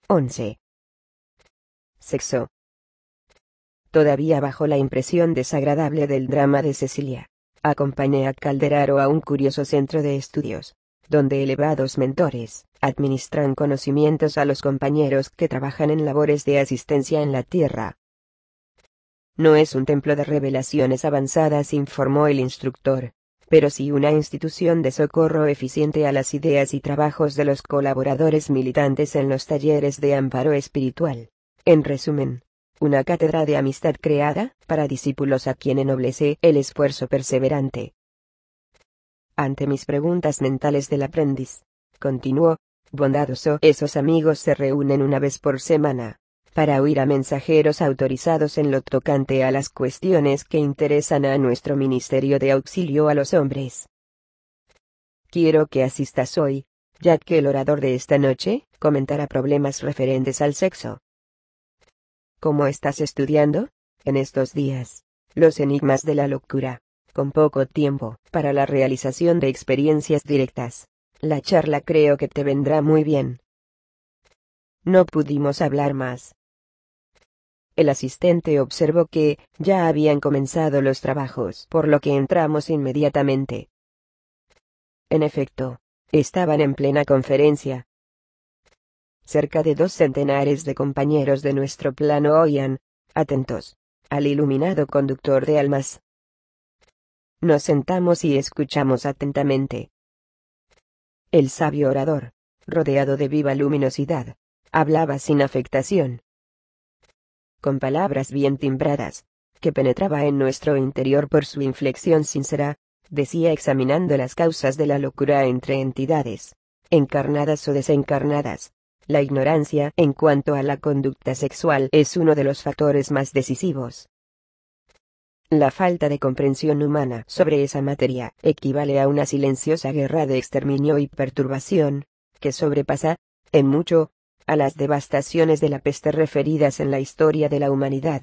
11. Sexo. Todavía bajo la impresión desagradable del drama de Cecilia, acompañé a Calderaro a un curioso centro de estudios, donde elevados mentores administran conocimientos a los compañeros que trabajan en labores de asistencia en la tierra. No es un templo de revelaciones avanzadas, informó el instructor, pero sí una institución de socorro eficiente a las ideas y trabajos de los colaboradores militantes en los talleres de amparo espiritual. En resumen, una cátedra de amistad creada para discípulos a quien ennoblece el esfuerzo perseverante. Ante mis preguntas mentales del aprendiz, continuó, bondadoso, esos amigos se reúnen una vez por semana, para oír a mensajeros autorizados en lo tocante a las cuestiones que interesan a nuestro Ministerio de Auxilio a los Hombres. Quiero que asistas hoy, ya que el orador de esta noche comentará problemas referentes al sexo. ¿Cómo estás estudiando, en estos días, los enigmas de la locura, con poco tiempo para la realización de experiencias directas? La charla creo que te vendrá muy bien. No pudimos hablar más. El asistente observó que ya habían comenzado los trabajos, por lo que entramos inmediatamente. En efecto, estaban en plena conferencia. Cerca de 2 centenares de compañeros de nuestro plano oían, atentos, al iluminado conductor de almas. Nos sentamos y escuchamos atentamente. El sabio orador, rodeado de viva luminosidad, hablaba sin afectación, con palabras bien timbradas, que penetraba en nuestro interior por su inflexión sincera, decía examinando las causas de la locura entre entidades, encarnadas o desencarnadas. La ignorancia en cuanto a la conducta sexual es uno de los factores más decisivos. La falta de comprensión humana sobre esa materia equivale a una silenciosa guerra de exterminio y perturbación, que sobrepasa, en mucho, a las devastaciones de la peste referidas en la historia de la humanidad.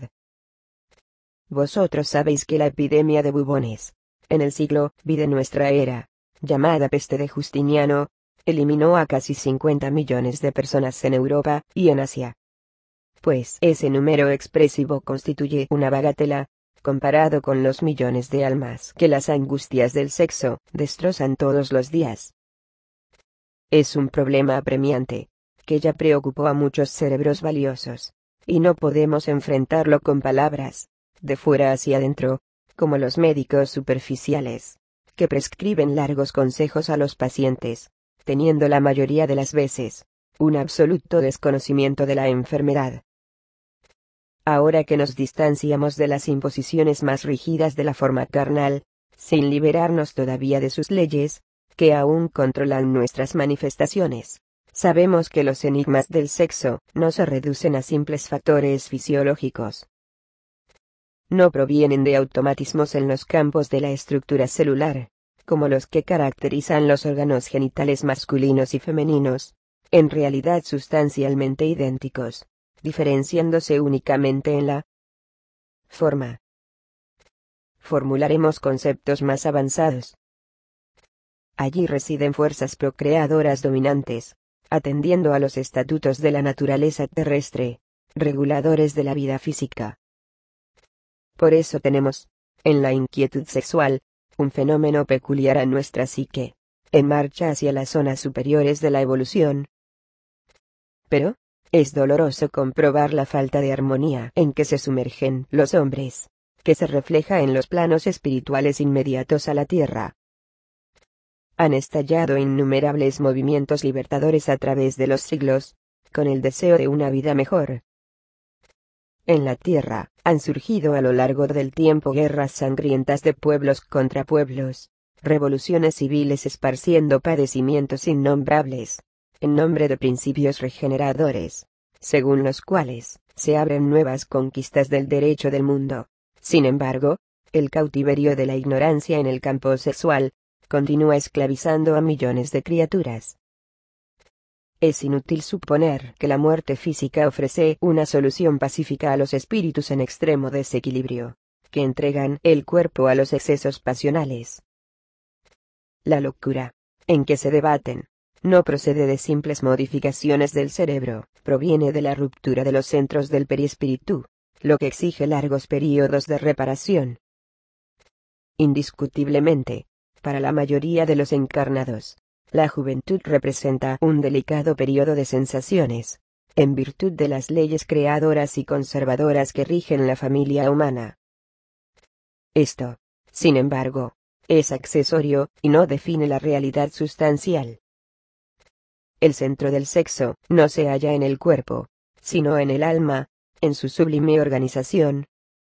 Vosotros sabéis que la epidemia de bubones, en el siglo V de nuestra era, llamada peste de Justiniano, eliminó a casi 50 millones de personas en Europa y en Asia. Pues ese número expresivo constituye una bagatela, comparado con los millones de almas que las angustias del sexo destrozan todos los días. Es un problema apremiante, que ya preocupó a muchos cerebros valiosos, y no podemos enfrentarlo con palabras, de fuera hacia adentro, como los médicos superficiales, que prescriben largos consejos a los pacientes, teniendo la mayoría de las veces un absoluto desconocimiento de la enfermedad. Ahora que nos distanciamos de las imposiciones más rígidas de la forma carnal, sin liberarnos todavía de sus leyes, que aún controlan nuestras manifestaciones, sabemos que los enigmas del sexo no se reducen a simples factores fisiológicos. No provienen de automatismos en los campos de la estructura celular, como los que caracterizan los órganos genitales masculinos y femeninos, en realidad sustancialmente idénticos, diferenciándose únicamente en la forma. Formularemos conceptos más avanzados. Allí residen fuerzas procreadoras dominantes, atendiendo a los estatutos de la naturaleza terrestre, reguladores de la vida física. Por eso tenemos, en la inquietud sexual, un fenómeno peculiar a nuestra psique, en marcha hacia las zonas superiores de la evolución. Pero, es doloroso comprobar la falta de armonía en que se sumergen los hombres, que se refleja en los planos espirituales inmediatos a la tierra. Han estallado innumerables movimientos libertadores a través de los siglos, con el deseo de una vida mejor. En la tierra, han surgido a lo largo del tiempo guerras sangrientas de pueblos contra pueblos, revoluciones civiles esparciendo padecimientos innombrables, en nombre de principios regeneradores, según los cuales se abren nuevas conquistas del derecho del mundo. Sin embargo, el cautiverio de la ignorancia en el campo sexual continúa esclavizando a millones de criaturas. Es inútil suponer que la muerte física ofrece una solución pacífica a los espíritus en extremo desequilibrio, que entregan el cuerpo a los excesos pasionales. La locura, en que se debaten, no procede de simples modificaciones del cerebro, proviene de la ruptura de los centros del perispíritu, lo que exige largos períodos de reparación. Indiscutiblemente, para la mayoría de los encarnados, la juventud representa un delicado período de sensaciones, en virtud de las leyes creadoras y conservadoras que rigen la familia humana. Esto, sin embargo, es accesorio y no define la realidad sustancial. El centro del sexo no se halla en el cuerpo, sino en el alma, en su sublime organización.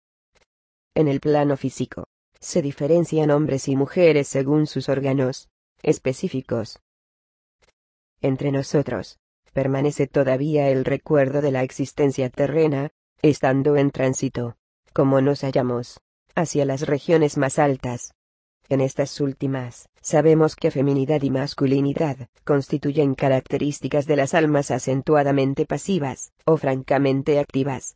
En el plano físico, se diferencian hombres y mujeres según sus órganos específicos. Entre nosotros, permanece todavía el recuerdo de la existencia terrena, estando en tránsito, como nos hallamos, hacia las regiones más altas. En estas últimas, sabemos que feminidad y masculinidad constituyen características de las almas acentuadamente pasivas, o francamente activas.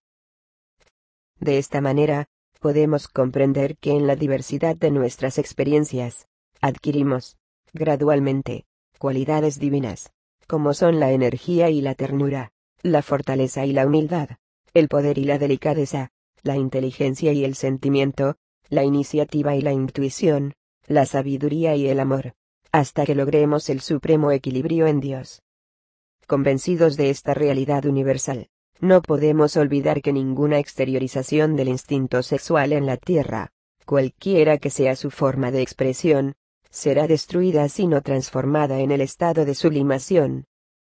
De esta manera, podemos comprender que en la diversidad de nuestras experiencias, adquirimos, gradualmente, cualidades divinas, como son la energía y la ternura, la fortaleza y la humildad, el poder y la delicadeza, la inteligencia y el sentimiento, la iniciativa y la intuición, la sabiduría y el amor, hasta que logremos el supremo equilibrio en Dios. Convencidos de esta realidad universal, no podemos olvidar que ninguna exteriorización del instinto sexual en la tierra, cualquiera que sea su forma de expresión, será destruida sino transformada en el estado de sublimación.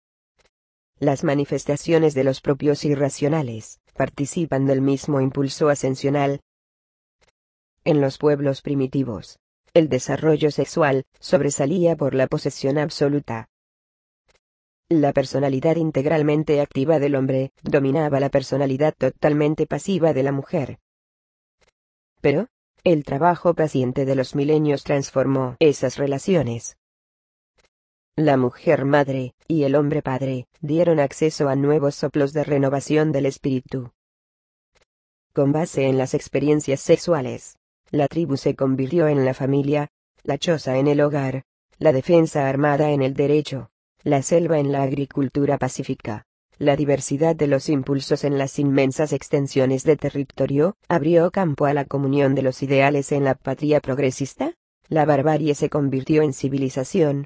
Las manifestaciones de los propios irracionales participan del mismo impulso ascensional. En los pueblos primitivos, el desarrollo sexual sobresalía por la posesión absoluta. La personalidad integralmente activa del hombre dominaba la personalidad totalmente pasiva de la mujer. Pero, el trabajo paciente de los milenios transformó esas relaciones. La mujer madre y el hombre padre dieron acceso a nuevos soplos de renovación del espíritu. Con base en las experiencias sexuales, la tribu se convirtió en la familia, la choza en el hogar, la defensa armada en el derecho, la selva en la agricultura pacífica. La diversidad de los impulsos en las inmensas extensiones de territorio abrió campo a la comunión de los ideales en la patria progresista. La barbarie se convirtió en civilización.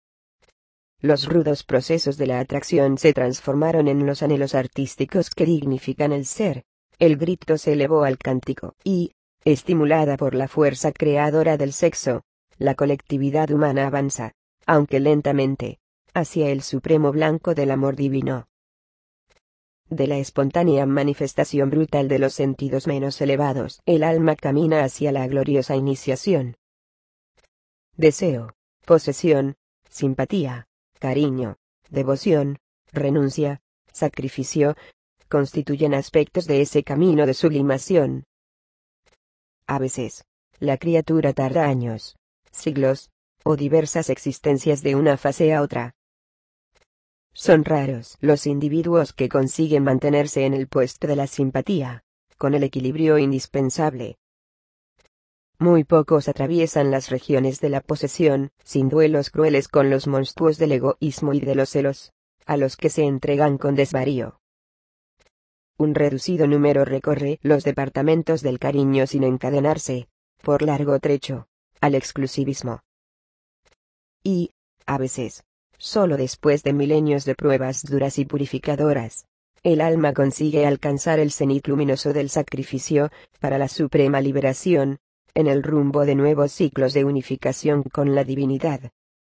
Los rudos procesos de la atracción se transformaron en los anhelos artísticos que dignifican el ser. El grito se elevó al cántico y, estimulada por la fuerza creadora del sexo, la colectividad humana avanza, aunque lentamente, hacia el supremo blanco del amor divino. De la espontánea manifestación brutal de los sentidos menos elevados, el alma camina hacia la gloriosa iniciación. Deseo, posesión, simpatía, cariño, devoción, renuncia, sacrificio, constituyen aspectos de ese camino de sublimación. A veces, la criatura tarda años, siglos, o diversas existencias de una fase a otra. Son raros los individuos que consiguen mantenerse en el puesto de la simpatía, con el equilibrio indispensable. Muy pocos atraviesan las regiones de la posesión, sin duelos crueles con los monstruos del egoísmo y de los celos, a los que se entregan con desvarío. Un reducido número recorre los departamentos del cariño sin encadenarse, por largo trecho, al exclusivismo. Y, a veces, solo después de milenios de pruebas duras y purificadoras, el alma consigue alcanzar el cenit luminoso del sacrificio, para la suprema liberación, en el rumbo de nuevos ciclos de unificación con la divinidad.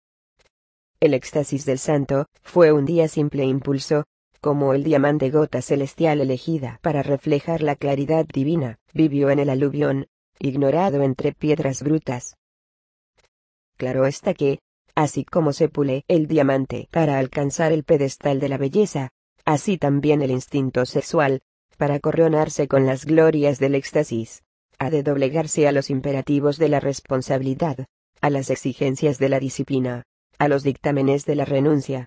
El éxtasis del santo fue un día simple impulso, como el diamante gota celestial elegida para reflejar la claridad divina, vivió en el aluvión, ignorado entre piedras brutas. Claro está que, así como se pule el diamante para alcanzar el pedestal de la belleza, así también el instinto sexual, para coronarse con las glorias del éxtasis, ha de doblegarse a los imperativos de la responsabilidad, a las exigencias de la disciplina, a los dictámenes de la renuncia.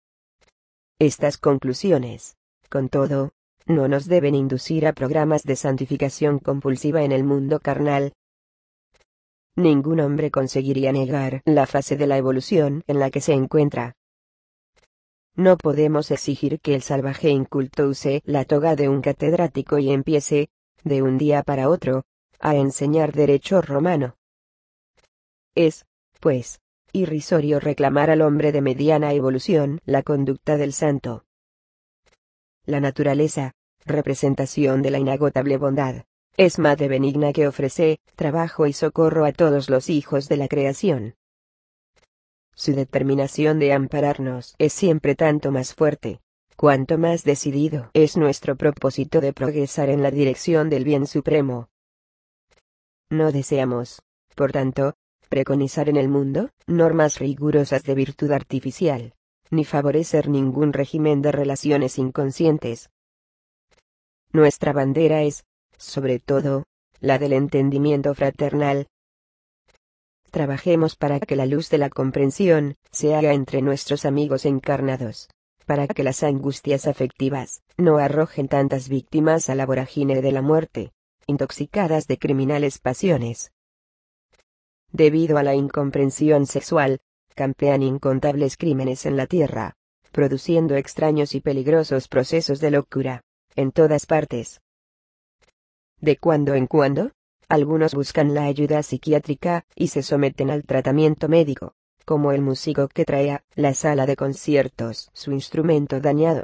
Estas conclusiones, con todo, no nos deben inducir a programas de santificación compulsiva en el mundo carnal. Ningún hombre conseguiría negar la fase de la evolución en la que se encuentra. No podemos exigir que el salvaje inculto use la toga de un catedrático y empiece, de un día para otro, a enseñar derecho romano. Es, pues, irrisorio reclamar al hombre de mediana evolución la conducta del santo. La naturaleza, representación de la inagotable bondad, es madre benigna que ofrece trabajo y socorro a todos los hijos de la creación. Su determinación de ampararnos es siempre tanto más fuerte, cuanto más decidido es nuestro propósito de progresar en la dirección del bien supremo. No deseamos, por tanto, preconizar en el mundo normas rigurosas de virtud artificial, ni favorecer ningún régimen de relaciones inconscientes. Nuestra bandera es, sobre todo, la del entendimiento fraternal. Trabajemos para que la luz de la comprensión se haga entre nuestros amigos encarnados, para que las angustias afectivas no arrojen tantas víctimas a la vorágine de la muerte, intoxicadas de criminales pasiones. Debido a la incomprensión sexual, campean incontables crímenes en la tierra, produciendo extraños y peligrosos procesos de locura, en todas partes. De cuando en cuando, algunos buscan la ayuda psiquiátrica y se someten al tratamiento médico, como el músico que trae a la sala de conciertos su instrumento dañado.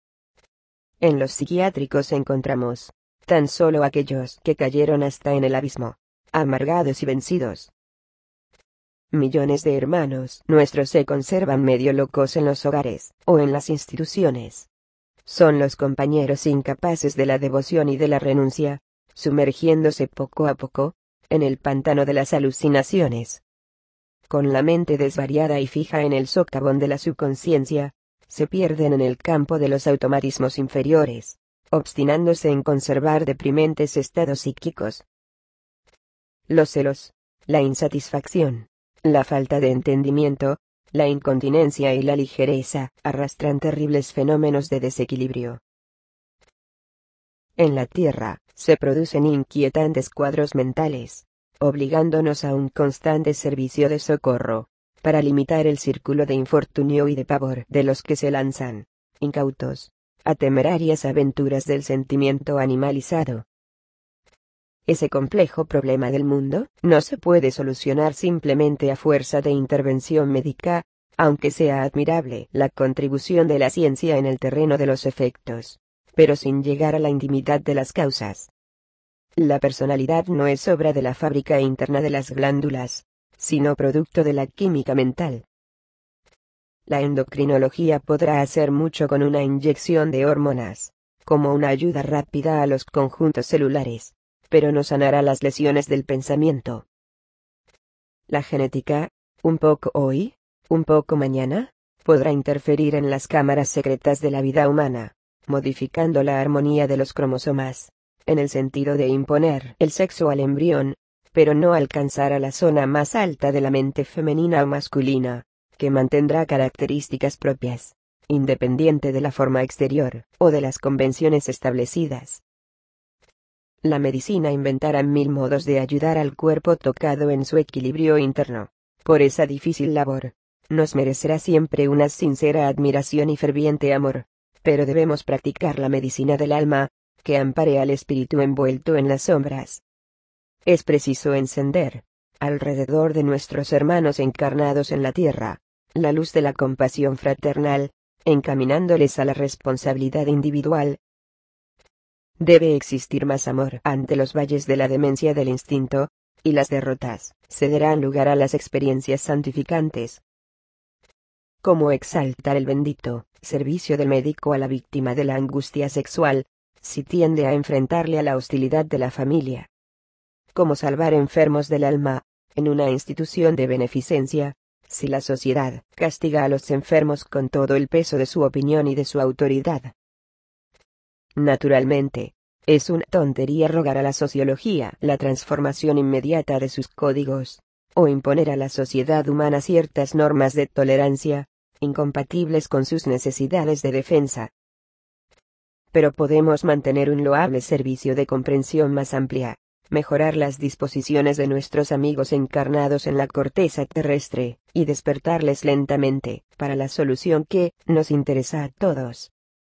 En los psiquiátricos encontramos tan solo aquellos que cayeron hasta en el abismo, amargados y vencidos. Millones de hermanos nuestros se conservan medio locos en los hogares o en las instituciones. Son los compañeros incapaces de la devoción y de la renuncia, sumergiéndose poco a poco en el pantano de las alucinaciones. Con la mente desvariada y fija en el socavón de la subconsciencia, se pierden en el campo de los automatismos inferiores, obstinándose en conservar deprimentes estados psíquicos. Los celos, la insatisfacción, la falta de entendimiento, la incontinencia y la ligereza arrastran terribles fenómenos de desequilibrio. En la Tierra, se producen inquietantes cuadros mentales, obligándonos a un constante servicio de socorro, para limitar el círculo de infortunio y de pavor de los que se lanzan, incautos, a temerarias aventuras del sentimiento animalizado. Ese complejo problema del mundo no se puede solucionar simplemente a fuerza de intervención médica, aunque sea admirable la contribución de la ciencia en el terreno de los efectos, pero sin llegar a la intimidad de las causas. La personalidad no es obra de la fábrica interna de las glándulas, sino producto de la química mental. La endocrinología podrá hacer mucho con una inyección de hormonas, como una ayuda rápida a los conjuntos celulares, pero no sanará las lesiones del pensamiento. La genética, un poco hoy, un poco mañana, podrá interferir en las cámaras secretas de la vida humana, modificando la armonía de los cromosomas, en el sentido de imponer el sexo al embrión, pero no alcanzar a la zona más alta de la mente femenina o masculina, que mantendrá características propias, independiente de la forma exterior o de las convenciones establecidas. La medicina inventará 1000 modos de ayudar al cuerpo tocado en su equilibrio interno. Por esa difícil labor, nos merecerá siempre una sincera admiración y ferviente amor, pero debemos practicar la medicina del alma, que ampare al espíritu envuelto en las sombras. Es preciso encender, alrededor de nuestros hermanos encarnados en la tierra, la luz de la compasión fraternal, encaminándoles a la responsabilidad individual. Debe existir más amor ante los valles de la demencia del instinto, y las derrotas cederán lugar a las experiencias santificantes. ¿Cómo exaltar el bendito servicio del médico a la víctima de la angustia sexual, si tiende a enfrentarle a la hostilidad de la familia? ¿Cómo salvar enfermos del alma, en una institución de beneficencia, si la sociedad castiga a los enfermos con todo el peso de su opinión y de su autoridad? Naturalmente, es una tontería rogar a la sociología la transformación inmediata de sus códigos, o imponer a la sociedad humana ciertas normas de tolerancia, incompatibles con sus necesidades de defensa. Pero podemos mantener un loable servicio de comprensión más amplia, mejorar las disposiciones de nuestros amigos encarnados en la corteza terrestre, y despertarles lentamente, para la solución que nos interesa a todos.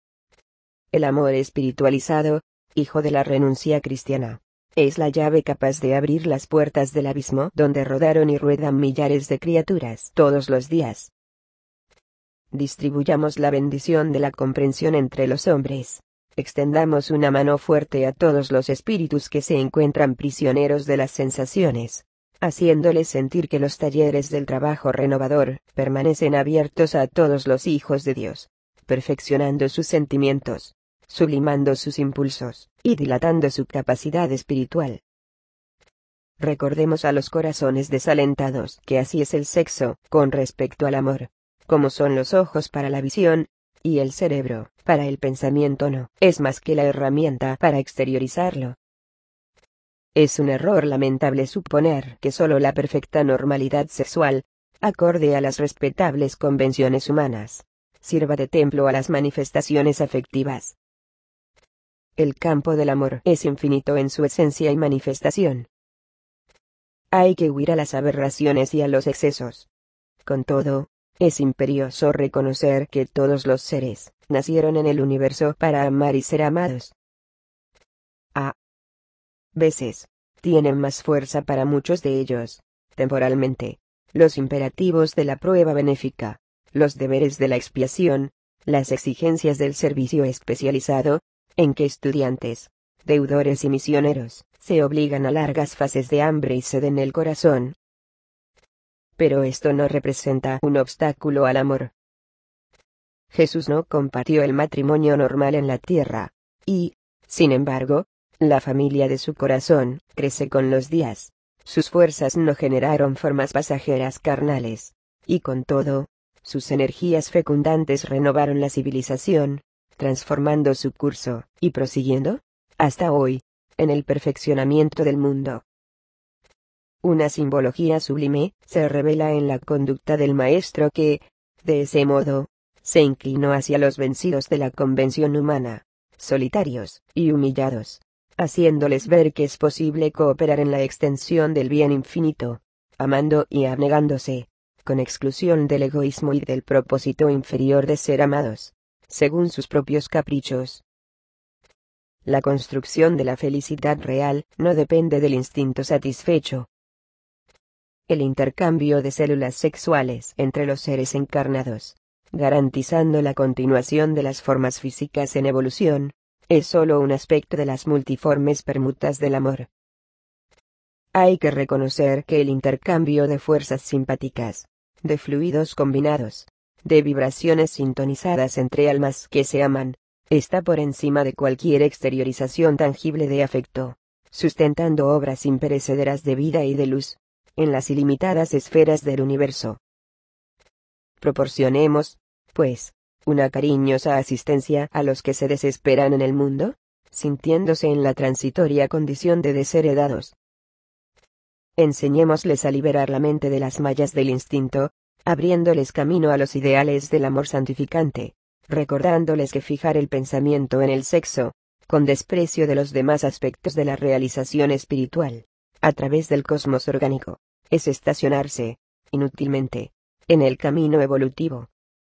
El amor espiritualizado, hijo de la renuncia cristiana, es la llave capaz de abrir las puertas del abismo donde rodaron y ruedan millares de criaturas todos los días. Distribuyamos la bendición de la comprensión entre los hombres. Extendamos una mano fuerte a todos los espíritus que se encuentran prisioneros de las sensaciones, haciéndoles sentir que los talleres del trabajo renovador permanecen abiertos a todos los hijos de Dios, perfeccionando sus sentimientos, sublimando sus impulsos, y dilatando su capacidad espiritual. Recordemos a los corazones desalentados que así es el sexo con respecto al amor, como son los ojos para la visión, y el cerebro para el pensamiento no es más que la herramienta para exteriorizarlo. Es un error lamentable suponer que solo la perfecta normalidad sexual, acorde a las respetables convenciones humanas, sirva de templo a las manifestaciones afectivas. El campo del amor es infinito en su esencia y manifestación. Hay que huir a las aberraciones y a los excesos. Con todo, es imperioso reconocer que todos los seres nacieron en el universo para amar y ser amados. A veces, tienen más fuerza para muchos de ellos, temporalmente, los imperativos de la prueba benéfica, los deberes de la expiación, las exigencias del servicio especializado, en que estudiantes, deudores y misioneros se obligan a largas fases de hambre y sed en el corazón. Pero esto no representa un obstáculo al amor. Jesús no compartió el matrimonio normal en la tierra, y, sin embargo, la familia de su corazón crece con los días. Sus fuerzas no generaron formas pasajeras carnales, y con todo, sus energías fecundantes renovaron la civilización, transformando su curso, y prosiguiendo, hasta hoy, en el perfeccionamiento del mundo. Una simbología sublime se revela en la conducta del maestro que, de ese modo, se inclinó hacia los vencidos de la convención humana, solitarios y humillados, haciéndoles ver que es posible cooperar en la extensión del bien infinito, amando y abnegándose, con exclusión del egoísmo y del propósito inferior de ser amados, según sus propios caprichos. La construcción de la felicidad real no depende del instinto satisfecho. El intercambio de células sexuales entre los seres encarnados, garantizando la continuación de las formas físicas en evolución, es solo un aspecto de las multiformes permutas del amor. Hay que reconocer que el intercambio de fuerzas simpáticas, de fluidos combinados, de vibraciones sintonizadas entre almas que se aman, está por encima de cualquier exteriorización tangible de afecto, sustentando obras imperecederas de vida y de luz, en las ilimitadas esferas del universo. Proporcionemos, pues, una cariñosa asistencia a los que se desesperan en el mundo, sintiéndose en la transitoria condición de desheredados. Enseñémosles a liberar la mente de las mallas del instinto, abriéndoles camino a los ideales del amor santificante, recordándoles que fijar el pensamiento en el sexo, con desprecio de los demás aspectos de la realización espiritual, a través del cosmos orgánico, es estacionarse, inútilmente, en el camino evolutivo.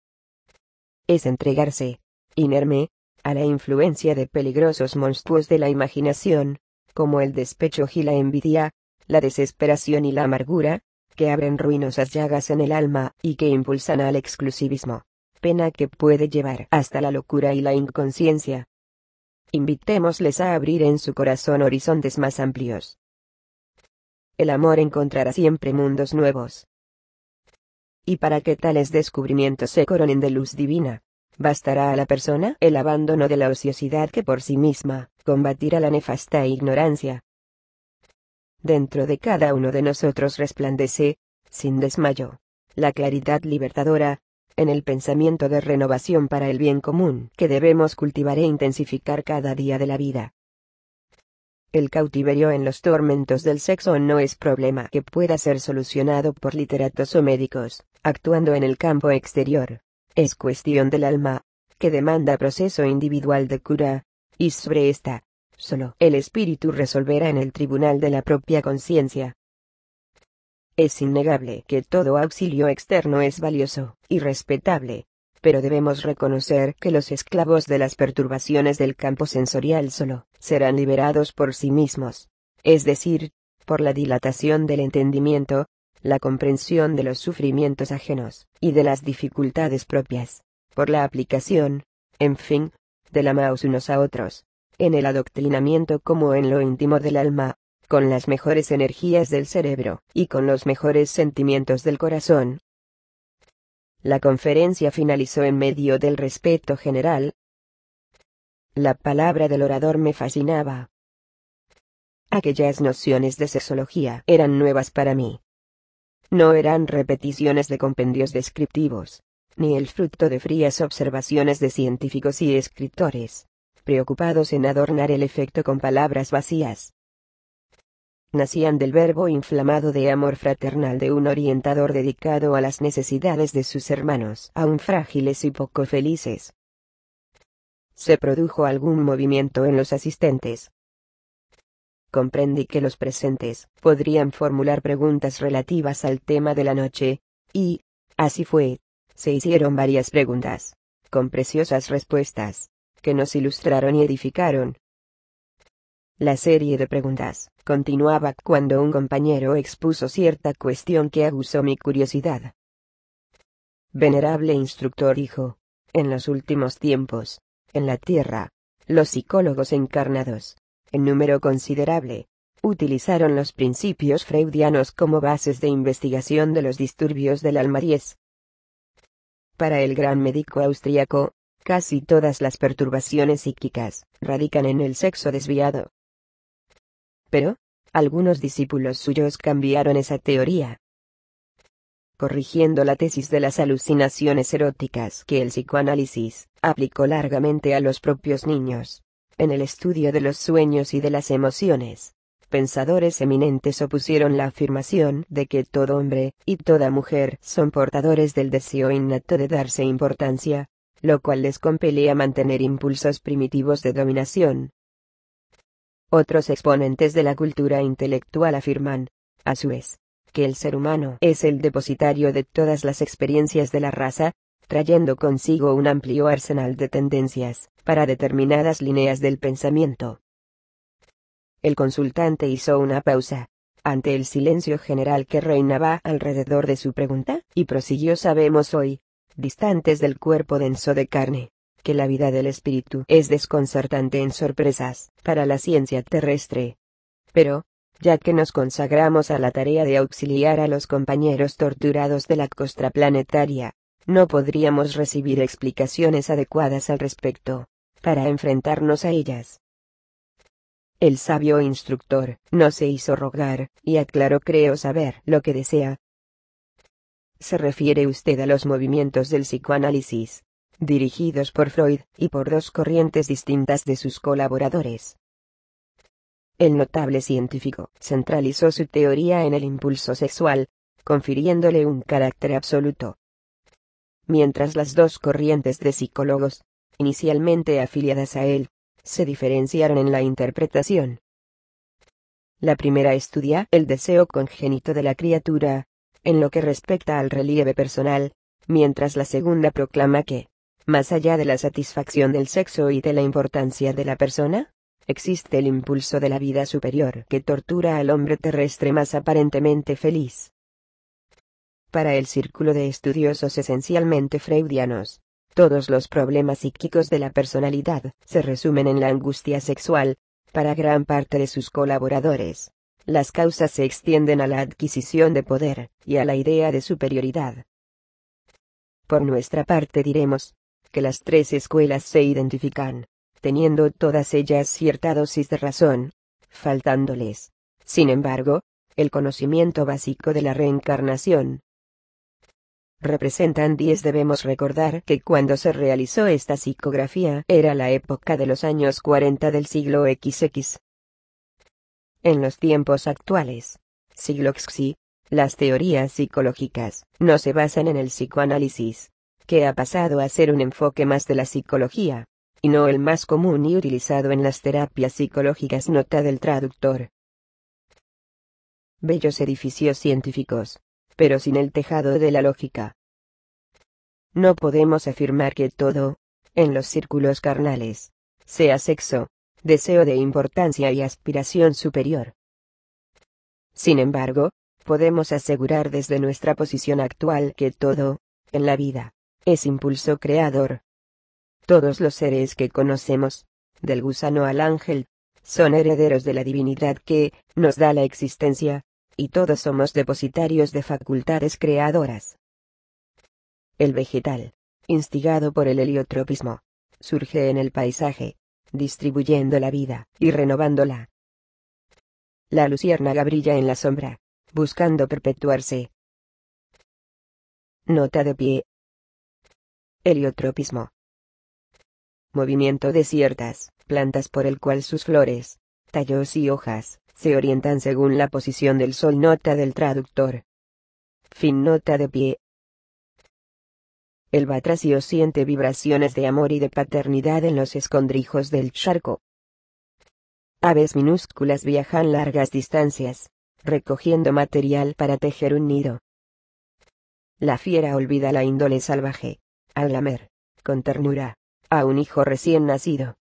Es entregarse, inerme, a la influencia de peligrosos monstruos de la imaginación, como el despecho y la envidia, la desesperación y la amargura, que abren ruinosas llagas en el alma y que impulsan al exclusivismo, pena que puede llevar hasta la locura y la inconsciencia. Invitémosles a abrir en su corazón horizontes más amplios. El amor encontrará siempre mundos nuevos. Y para que tales descubrimientos se coronen de luz divina, bastará a la persona el abandono de la ociosidad que por sí misma combatirá la nefasta ignorancia. Dentro de cada uno de nosotros resplandece, sin desmayo, la claridad libertadora, en el pensamiento de renovación para el bien común que debemos cultivar e intensificar cada día de la vida. El cautiverio en los tormentos del sexo no es problema que pueda ser solucionado por literatos o médicos, actuando en el campo exterior. Es cuestión del alma, que demanda proceso individual de cura, y sobre esta, solo el espíritu resolverá en el tribunal de la propia conciencia. Es innegable que todo auxilio externo es valioso y respetable, pero debemos reconocer que los esclavos de las perturbaciones del campo sensorial solo serán liberados por sí mismos, es decir, por la dilatación del entendimiento, la comprensión de los sufrimientos ajenos y de las dificultades propias, por la aplicación, en fin, del amaos unos a otros, en el adoctrinamiento como en lo íntimo del alma, con las mejores energías del cerebro y con los mejores sentimientos del corazón. La conferencia finalizó en medio del respeto general. La palabra del orador me fascinaba. Aquellas nociones de sexología eran nuevas para mí. No eran repeticiones de compendios descriptivos, ni el fruto de frías observaciones de científicos y escritores, preocupados en adornar el efecto con palabras vacías. Nacían del verbo inflamado de amor fraternal de un orientador dedicado a las necesidades de sus hermanos, aún frágiles y poco felices. ¿Se produjo algún movimiento en los asistentes? Comprendí que los presentes podrían formular preguntas relativas al tema de la noche, y, así fue, se hicieron varias preguntas, con preciosas respuestas, que nos ilustraron y edificaron. La serie de preguntas continuaba cuando un compañero expuso cierta cuestión que aguzó mi curiosidad. Venerable instructor dijo, en los últimos tiempos, en la Tierra, los psicólogos encarnados, en número considerable, utilizaron los principios freudianos como bases de investigación de los disturbios del alma 10. Para el gran médico austríaco, casi todas las perturbaciones psíquicas radican en el sexo desviado. Pero, algunos discípulos suyos cambiaron esa teoría, corrigiendo la tesis de las alucinaciones eróticas que el psicoanálisis aplicó largamente a los propios niños. En el estudio de los sueños y de las emociones, pensadores eminentes opusieron la afirmación de que todo hombre y toda mujer son portadores del deseo innato de darse importancia, lo cual les compele a mantener impulsos primitivos de dominación. Otros exponentes de la cultura intelectual afirman, a su vez, que el ser humano es el depositario de todas las experiencias de la raza, trayendo consigo un amplio arsenal de tendencias para determinadas líneas del pensamiento. El consultante hizo una pausa ante el silencio general que reinaba alrededor de su pregunta, y prosiguió: sabemos hoy, distantes del cuerpo denso de carne, que la vida del espíritu es desconcertante en sorpresas para la ciencia terrestre. Pero, ya que nos consagramos a la tarea de auxiliar a los compañeros torturados de la costra planetaria, no podríamos recibir explicaciones adecuadas al respecto, para enfrentarnos a ellas. El sabio instructor no se hizo rogar, y aclaró: creo saber lo que desea. ¿Se refiere usted a los movimientos del psicoanálisis, dirigidos por Freud y por dos corrientes distintas de sus colaboradores? El notable científico centralizó su teoría en el impulso sexual, confiriéndole un carácter absoluto. Mientras las dos corrientes de psicólogos, inicialmente afiliadas a él, se diferenciaron en la interpretación. La primera estudia el deseo congénito de la criatura, en lo que respecta al relieve personal, mientras la segunda proclama que, más allá de la satisfacción del sexo y de la importancia de la persona, existe el impulso de la vida superior que tortura al hombre terrestre más aparentemente feliz. Para el círculo de estudiosos esencialmente freudianos, todos los problemas psíquicos de la personalidad se resumen en la angustia sexual. Para gran parte de sus colaboradores, las causas se extienden a la adquisición de poder y a la idea de superioridad. Por nuestra parte diremos que las tres escuelas se identifican, teniendo todas ellas cierta dosis de razón, faltándoles, sin embargo, el conocimiento básico de la reencarnación. Representan 10. Debemos recordar que cuando se realizó esta psicografía era la época de los años 40 del siglo XX. En los tiempos actuales, siglo XXI, las teorías psicológicas no se basan en el psicoanálisis, que ha pasado a ser un enfoque más de la psicología, y no el más común y utilizado en las terapias psicológicas. Nota del traductor. Bellos edificios científicos, pero sin el tejado de la lógica. No podemos afirmar que todo, en los círculos carnales, sea sexo, deseo de importancia y aspiración superior. Sin embargo, podemos asegurar desde nuestra posición actual que todo, en la vida, es impulso creador. Todos los seres que conocemos, del gusano al ángel, son herederos de la divinidad que nos da la existencia, y todos somos depositarios de facultades creadoras. El vegetal, instigado por el heliotropismo, surge en el paisaje, distribuyendo la vida y renovándola. La luciérnaga brilla en la sombra, buscando perpetuarse. Nota de pie. Heliotropismo. Movimiento de ciertas plantas por el cual sus flores, tallos y hojas, se orientan según la posición del sol. Nota del traductor. Fin. Nota de pie. El batracio siente vibraciones de amor y de paternidad en los escondrijos del charco. Aves minúsculas viajan largas distancias, recogiendo material para tejer un nido. La fiera olvida la índole salvaje, al lamer, con ternura, a un hijo recién nacido.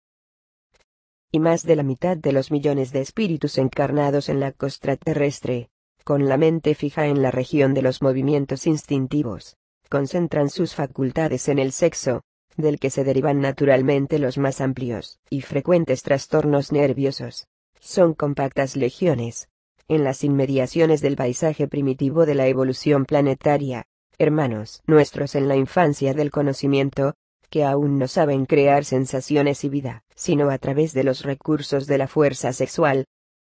Y más de la mitad de los millones de espíritus encarnados en la costra terrestre, con la mente fija en la región de los movimientos instintivos, concentran sus facultades en el sexo, del que se derivan naturalmente los más amplios y frecuentes trastornos nerviosos. Son compactas legiones, en las inmediaciones del paisaje primitivo de la evolución planetaria, hermanos nuestros en la infancia del conocimiento, que aún no saben crear sensaciones y vida, sino a través de los recursos de la fuerza sexual.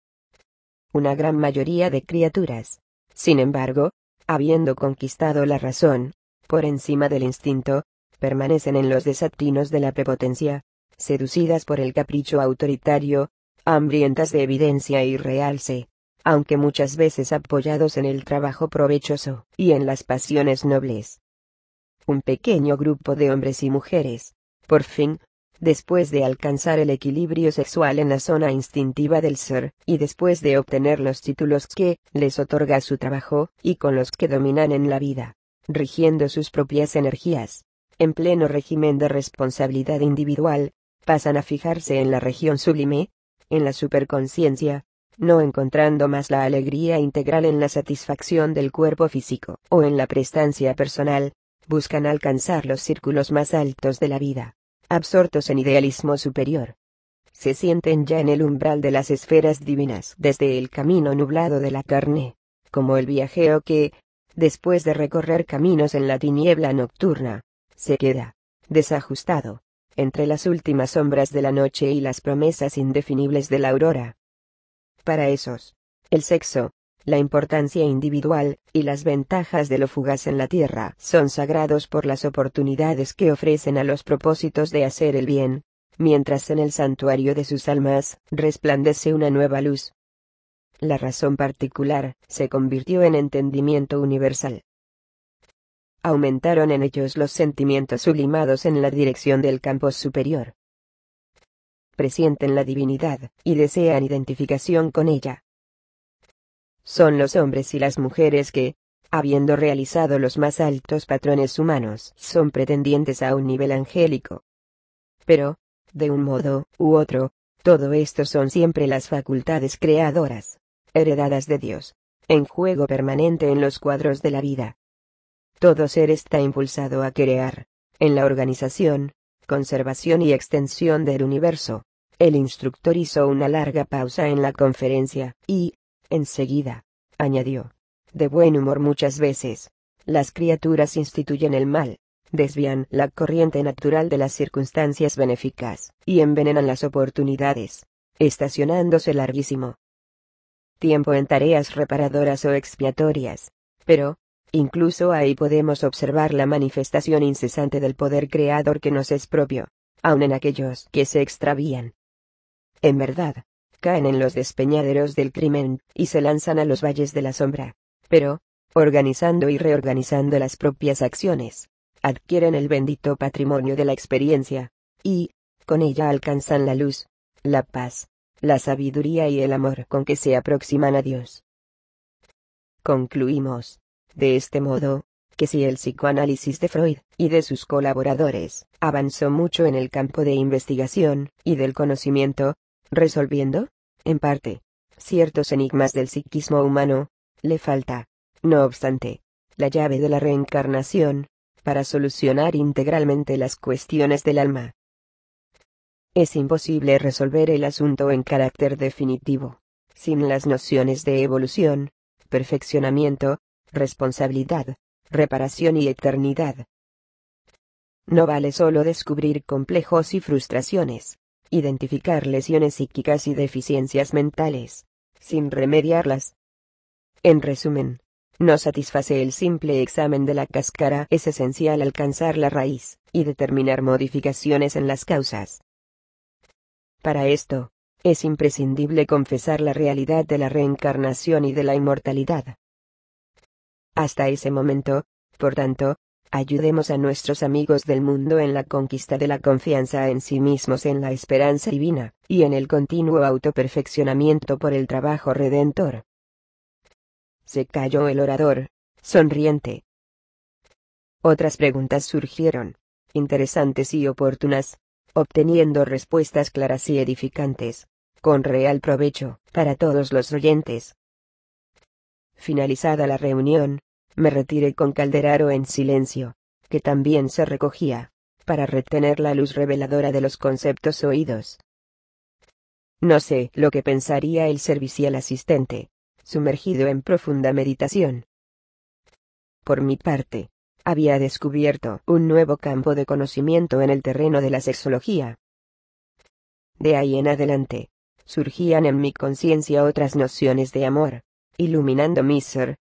Una gran mayoría de criaturas, sin embargo, habiendo conquistado la razón, por encima del instinto, permanecen en los desatinos de la prepotencia, seducidas por el capricho autoritario, hambrientas de evidencia y realce, aunque muchas veces apoyados en el trabajo provechoso y en las pasiones nobles. Un pequeño grupo de hombres y mujeres, por fin, después de alcanzar el equilibrio sexual en la zona instintiva del ser, y después de obtener los títulos que les otorga su trabajo, y con los que dominan en la vida, rigiendo sus propias energías, en pleno régimen de responsabilidad individual, pasan a fijarse en la región sublime, en la superconciencia, no encontrando más la alegría integral en la satisfacción del cuerpo físico o en la prestancia personal, buscan alcanzar los círculos más altos de la vida, absortos en idealismo superior. Se sienten ya en el umbral de las esferas divinas desde el camino nublado de la carne, como el viajero que, después de recorrer caminos en la tiniebla nocturna, se queda, desajustado, entre las últimas sombras de la noche y las promesas indefinibles de la aurora. Para esos, el sexo, la importancia individual, y las ventajas de lo fugaz en la tierra son sagrados por las oportunidades que ofrecen a los propósitos de hacer el bien, mientras en el santuario de sus almas resplandece una nueva luz. La razón particular se convirtió en entendimiento universal. Aumentaron en ellos los sentimientos sublimados en la dirección del campo superior. Presienten la divinidad, y desean identificación con ella. Son los hombres y las mujeres que, habiendo realizado los más altos patrones humanos, son pretendientes a un nivel angélico. Pero, de un modo u otro, todo esto son siempre las facultades creadoras, heredadas de Dios, en juego permanente en los cuadros de la vida. Todo ser está impulsado a crear, en la organización, conservación y extensión del universo. El instructor hizo una larga pausa en la conferencia, y, enseguida, añadió, de buen humor muchas veces, las criaturas instituyen el mal, desvían la corriente natural de las circunstancias benéficas, y envenenan las oportunidades, estacionándose larguísimo tiempo en tareas reparadoras o expiatorias. Pero, incluso ahí podemos observar la manifestación incesante del poder creador que nos es propio, aun en aquellos que se extravían. En verdad, caen en los despeñaderos del crimen, y se lanzan a los valles de la sombra. Pero, organizando y reorganizando las propias acciones, adquieren el bendito patrimonio de la experiencia, y, con ella alcanzan la luz, la paz, la sabiduría y el amor con que se aproximan a Dios. Concluimos, de este modo, que si el psicoanálisis de Freud y de sus colaboradores avanzó mucho en el campo de investigación y del conocimiento, resolviendo, en parte, ciertos enigmas del psiquismo humano, le falta, no obstante, la llave de la reencarnación, para solucionar integralmente las cuestiones del alma. Es imposible resolver el asunto en carácter definitivo, sin las nociones de evolución, perfeccionamiento, responsabilidad, reparación y eternidad. No vale solo descubrir complejos y frustraciones, identificar lesiones psíquicas y deficiencias mentales, sin remediarlas. En resumen, no satisface el simple examen de la cáscara, es esencial alcanzar la raíz, y determinar modificaciones en las causas. Para esto, es imprescindible confesar la realidad de la reencarnación y de la inmortalidad. Hasta ese momento, por tanto, ayudemos a nuestros amigos del mundo en la conquista de la confianza en sí mismos, en la esperanza divina, y en el continuo autoperfeccionamiento por el trabajo redentor. Se calló el orador, sonriente. Otras preguntas surgieron, interesantes y oportunas, obteniendo respuestas claras y edificantes, con real provecho para todos los oyentes. Finalizada la reunión, me retiré con Calderaro en silencio, que también se recogía, para retener la luz reveladora de los conceptos oídos. No sé lo que pensaría el servicial asistente, sumergido en profunda meditación. Por mi parte, había descubierto un nuevo campo de conocimiento en el terreno de la sexología. De ahí en adelante, surgían en mi conciencia otras nociones de amor, iluminando mi ser,